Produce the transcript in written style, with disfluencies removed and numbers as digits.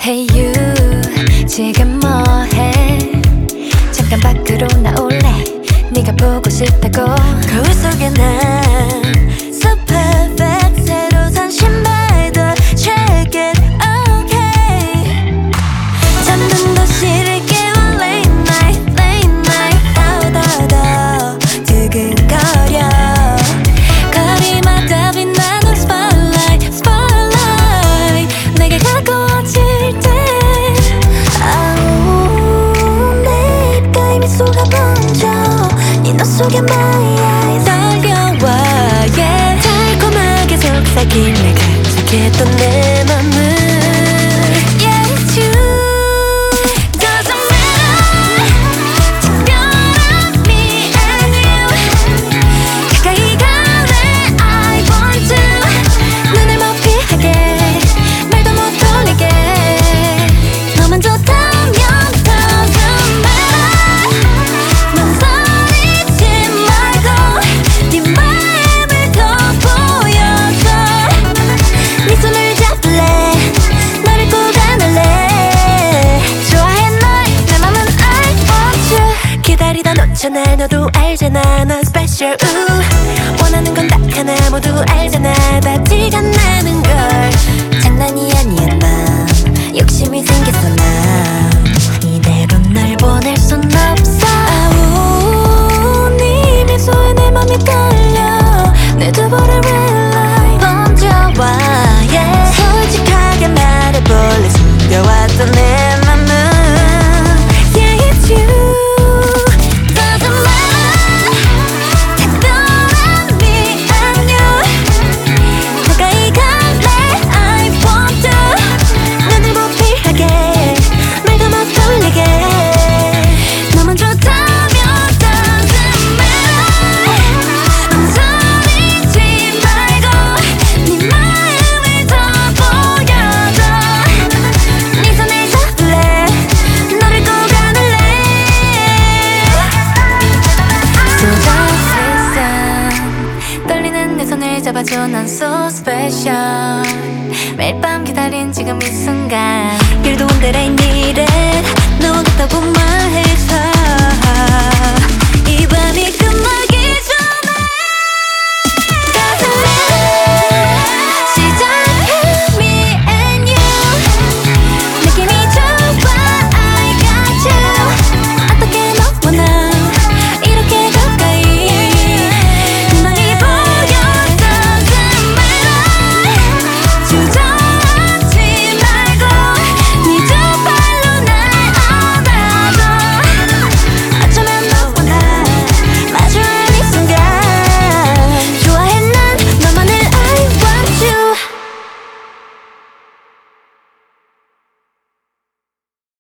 Hey you 지금 뭐해? 잠깐 밖으로 나올래? 네가 보고 싶다고. 거울 속에 난 So perfect 새로 산 신발도 Check it okay. 잠든도 싫을 깨워 Late night 더더더 두근거려. 거리마다 빛나는 Spotlight 내게 가까워질 때 내 입가에 미소가 번져 네 눈 속에 my eyes 떨려와 yeah. 달콤하게 속삭이네 간직했던 내 맘은 Yeah it's you. Doesn't matter 특별한 me and you. 가까이 갈래 I want to. 눈을 못 피하게 말도 못 돌리게 너만 좋다면 Doesn't matter. 망설이지 말고 네 마음을 더 보여줘. 네 손을 잡을래 너를 꼭 안을래. 좋아해 널 내 맘은 I want you. 기다리다 놓잖아 너도 알잖아 넌 special 원하는 건 딱 하나 모두 알잖아 다 티가 나는 걸. 장난이 아니야 난 욕심이 생겼어 난 이대로 널 보낼 순 없어. 네 미소에 내 맘이 떨려 내 두 볼의 red light 번져와 yeah. 솔직하게 말해볼래 숨겨왔던 내 맘은 Yeah it's you. Doesn't matter 특별한 me and you. 가까이 갈래 I want to. 눈을 못 피하게 말도 못 돌리게 너만 좋다면 Doesn't matter. 망설이지 말고 네 마음을 더 보여줘. 네 손을 잡을래 너를 꼭 안을래. So 세상 떨리는 내 손을 잡아줘 난 so special. 매일 밤 기다린 지금 이 순간 You're the one that I needed. 너와 같다고 말해